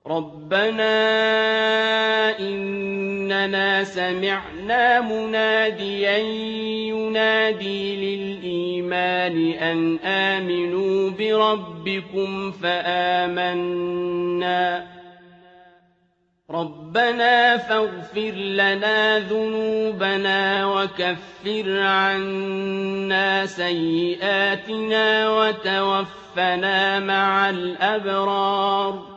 رَبَّنَا إِنَّنَا سَمِعْنَا مُنَادِيًا يُنَادِي لِلْإِيمَانِ أَنْ آمِنُوا بِرَبِّكُمْ فَآمَنَّا رَبَّنَا فَاغْفِرْ لَنَا ذُنُوبَنَا وَكَفِّرْ عَنَّا سَيِّئَاتِنَا وَتَوَفَّنَا مَعَ الْأَبْرَارِ